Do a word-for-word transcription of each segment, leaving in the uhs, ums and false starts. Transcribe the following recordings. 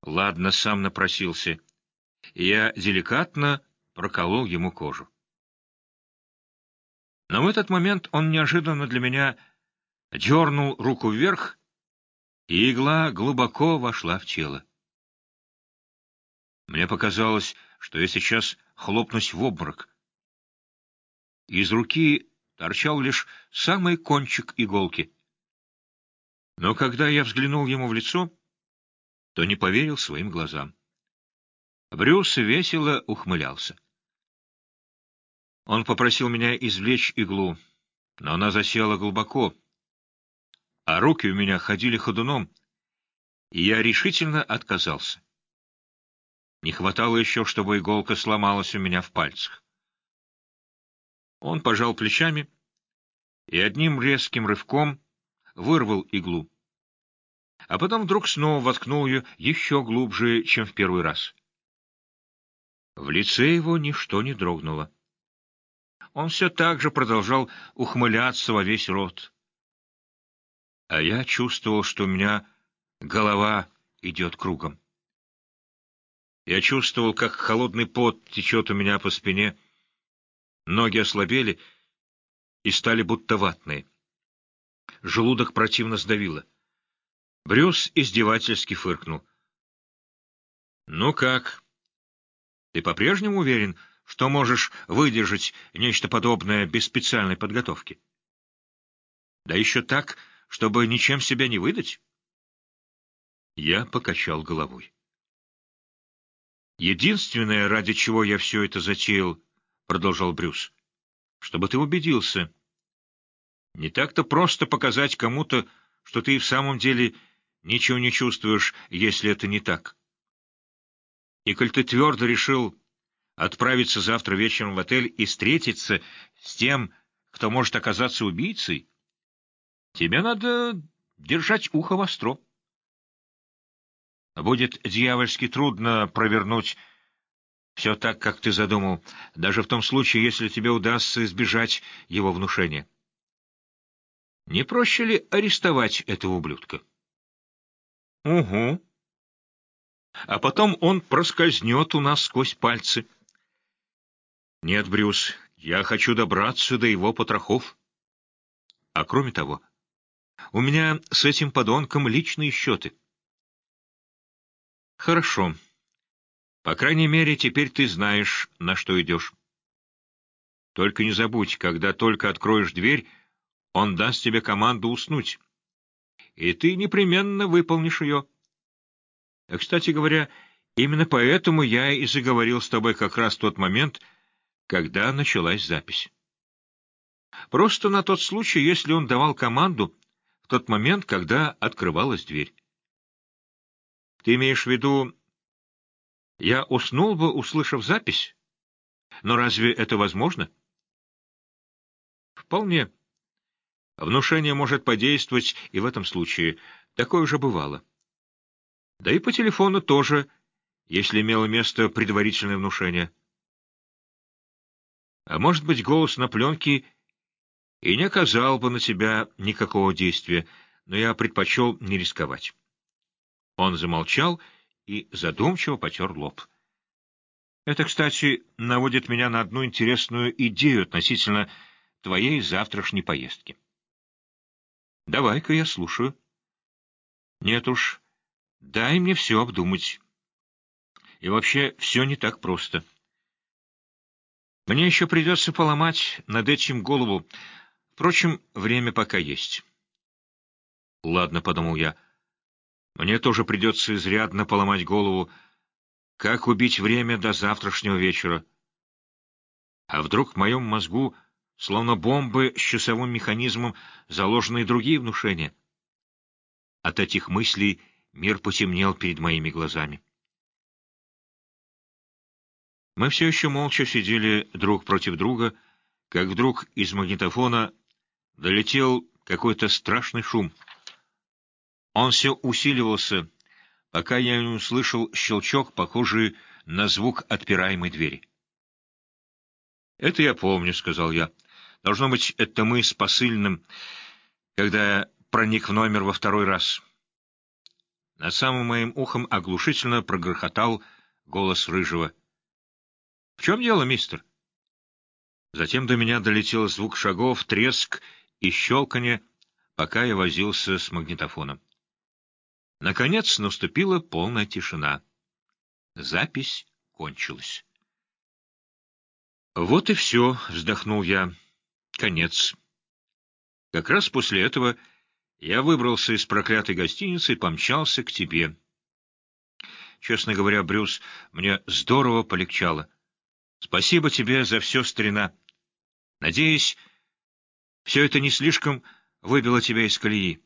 Ладно, сам напросился. Я деликатно проколол ему кожу. Но в этот момент он неожиданно для меня дернул руку вверх, и игла глубоко вошла в тело. Мне показалось, что я сейчас хлопнусь в обморок. Из руки торчал лишь самый кончик иголки. Но когда я взглянул ему в лицо, то не поверил своим глазам. Брюс весело ухмылялся. Он попросил меня извлечь иглу, но она засела глубоко, а руки у меня ходили ходуном, и я решительно отказался. Не хватало еще, чтобы иголка сломалась у меня в пальцах. Он пожал плечами и одним резким рывком вырвал иглу, а потом вдруг снова воткнул ее еще глубже, чем в первый раз. В лице его ничто не дрогнуло. Он все так же продолжал ухмыляться во весь рот. А я чувствовал, что у меня голова идет кругом. Я чувствовал, как холодный пот течет у меня по спине, ноги ослабели и стали будто ватные. Желудок противно сдавило. Брюс издевательски фыркнул. — Ну как? Ты по-прежнему уверен, что можешь выдержать нечто подобное без специальной подготовки? Да еще так, чтобы ничем себя не выдать? Я покачал головой. «Единственное, ради чего я все это затеял, — продолжал Брюс, — чтобы ты убедился. Не так-то просто показать кому-то, что ты и в самом деле ничего не чувствуешь, если это не так. И коль ты твердо решил отправиться завтра вечером в отель и встретиться с тем, кто может оказаться убийцей, тебе надо держать ухо востро. Будет дьявольски трудно провернуть все так, как ты задумал, даже в том случае, если тебе удастся избежать его внушения. Не проще ли арестовать этого ублюдка? — Угу. А потом он проскользнет у нас сквозь пальцы. — Нет, Брюс, я хочу добраться до его потрохов. А кроме того, у меня с этим подонком личные счеты. — Хорошо. По крайней мере, теперь ты знаешь, на что идешь. Только не забудь, когда только откроешь дверь, он даст тебе команду уснуть, и ты непременно выполнишь ее. Кстати говоря, именно поэтому я и заговорил с тобой как раз в тот момент, когда началась запись. Просто на тот случай, если он давал команду в тот момент, когда открывалась дверь. Ты имеешь в виду, я уснул бы, услышав запись? Но разве это возможно? Вполне. Внушение может подействовать и в этом случае. Такое уже бывало. Да и по телефону тоже, если имело место предварительное внушение. А может быть, голос на пленке и не оказал бы на тебя никакого действия, но я предпочел не рисковать. Он замолчал и задумчиво потер лоб. Это, кстати, наводит меня на одну интересную идею относительно твоей завтрашней поездки. Давай-ка я слушаю. Нет уж, дай мне все обдумать. И вообще, все не так просто. Мне еще придется поломать над этим голову. Впрочем, время пока есть. Ладно, — подумал я, — мне тоже придется изрядно поломать голову, как убить время до завтрашнего вечера. А вдруг в моем мозгу, словно бомбы с часовым механизмом, заложены и другие внушения? От этих мыслей мир потемнел перед моими глазами. Мы все еще молча сидели друг против друга, как вдруг из магнитофона долетел какой-то страшный шум. Он все усиливался, пока я не услышал щелчок, похожий на звук отпираемой двери. «Это я помню», — сказал я. «Должно быть, это мы с посыльным, когда я проник в номер во второй раз. Над самым моим ухом оглушительно прогрохотал голос Рыжего. — В чем дело, мистер? Затем до меня долетел звук шагов, треск и щелканье, пока я возился с магнитофоном. Наконец наступила полная тишина. Запись кончилась. «Вот и все», — вздохнул я. «Конец». Как раз после этого я выбрался из проклятой гостиницы и помчался к тебе. Честно говоря, Брюс, мне здорово полегчало. Спасибо тебе за все, старина. Надеюсь, все это не слишком выбило тебя из колеи.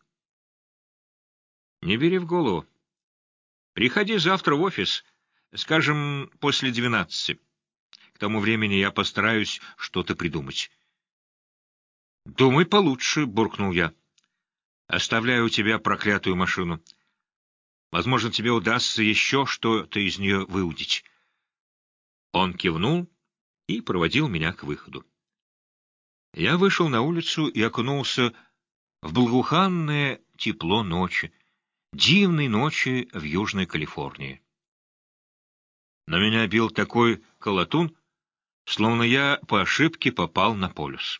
Не бери в голову. Приходи завтра в офис, скажем, после двенадцати. К тому времени я постараюсь что-то придумать. «Думай получше», — буркнул я. «Оставляю у тебя проклятую машину. Возможно, тебе удастся еще что-то из нее выудить». Он кивнул и проводил меня к выходу. Я вышел на улицу и окунулся в благоуханное тепло ночи, дивной ночи в Южной Калифорнии. На меня бил такой колотун, словно я по ошибке попал на полюс.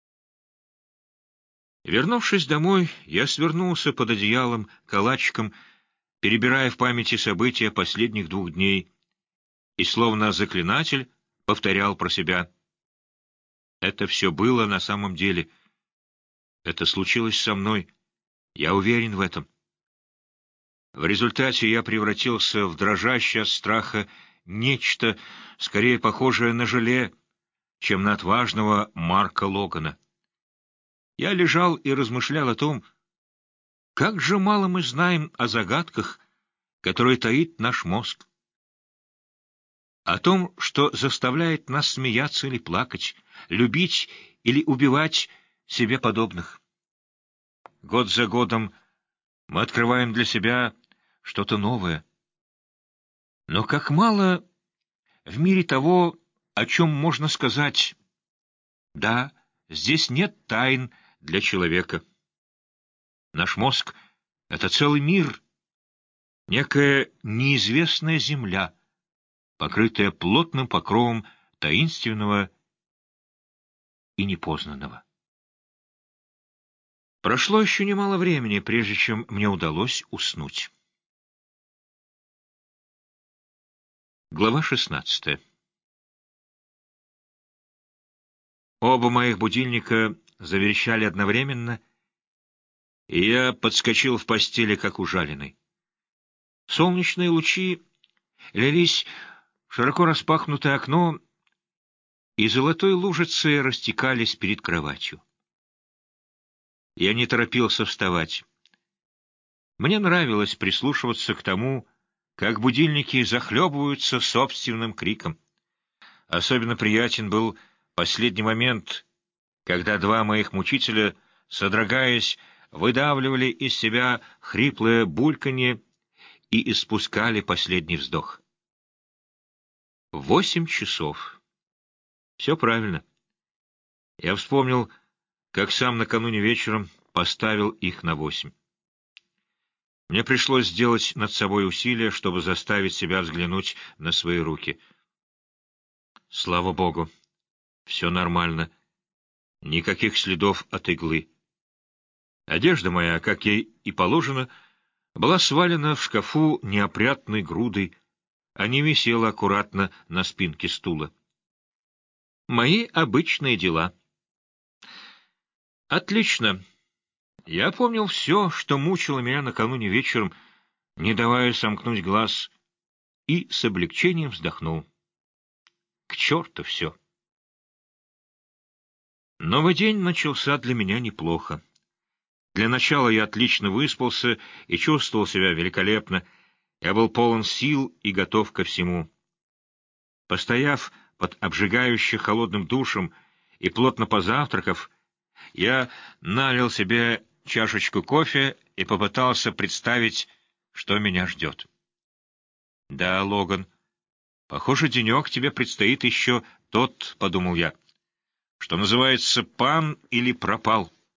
Вернувшись домой, я свернулся под одеялом калачиком, перебирая в памяти события последних двух дней, и, словно заклинатель, повторял про себя. Это все было на самом деле. Это случилось со мной. Я уверен в этом. В результате я превратился в дрожащее от страха нечто, скорее похожее на желе, чем на отважного Марка Логана. Я лежал и размышлял о том, как же мало мы знаем о загадках, которые таит наш мозг. О том, что заставляет нас смеяться или плакать, любить или убивать себе подобных. Год за годом мы открываем для себя что-то новое. Но как мало в мире того, о чем можно сказать: да, здесь нет тайн для человека. Наш мозг — это целый мир, некая неизвестная земля, покрытая плотным покровом таинственного и непознанного. Прошло еще немало времени, прежде чем мне удалось уснуть. Глава шестнадцатая. Оба моих будильника заверещали одновременно, и я подскочил в постели, как ужаленный. Солнечные лучи лились в широко распахнутое окно, и золотой лужицей растекались перед кроватью. Я не торопился вставать. Мне нравилось прислушиваться к тому, как будильники захлебываются собственным криком. Особенно приятен был последний момент, когда два моих мучителя, содрогаясь, выдавливали из себя хриплое бульканье и испускали последний вздох. Восемь часов. Все правильно. Я вспомнил, как сам накануне вечером поставил их на восемь. Мне пришлось сделать над собой усилие, чтобы заставить себя взглянуть на свои руки. Слава Богу, все нормально. Никаких следов от иглы. Одежда моя, как ей и положено, была свалена в шкафу неопрятной грудой, а не висела аккуратно на спинке стула. Мои обычные дела. Отлично. Я помнил все, что мучило меня накануне вечером, не давая сомкнуть глаз, и с облегчением вздохнул. К черту все. Новый день начался для меня неплохо. Для начала я отлично выспался и чувствовал себя великолепно. Я был полон сил и готов ко всему. Постояв под обжигающе холодным душем и плотно позавтракав, я налил себе чашечку кофе и попытался представить, что меня ждет. Да, Логан, похоже, денек тебе предстоит еще тот, — подумал я, — что называется, пан или пропал.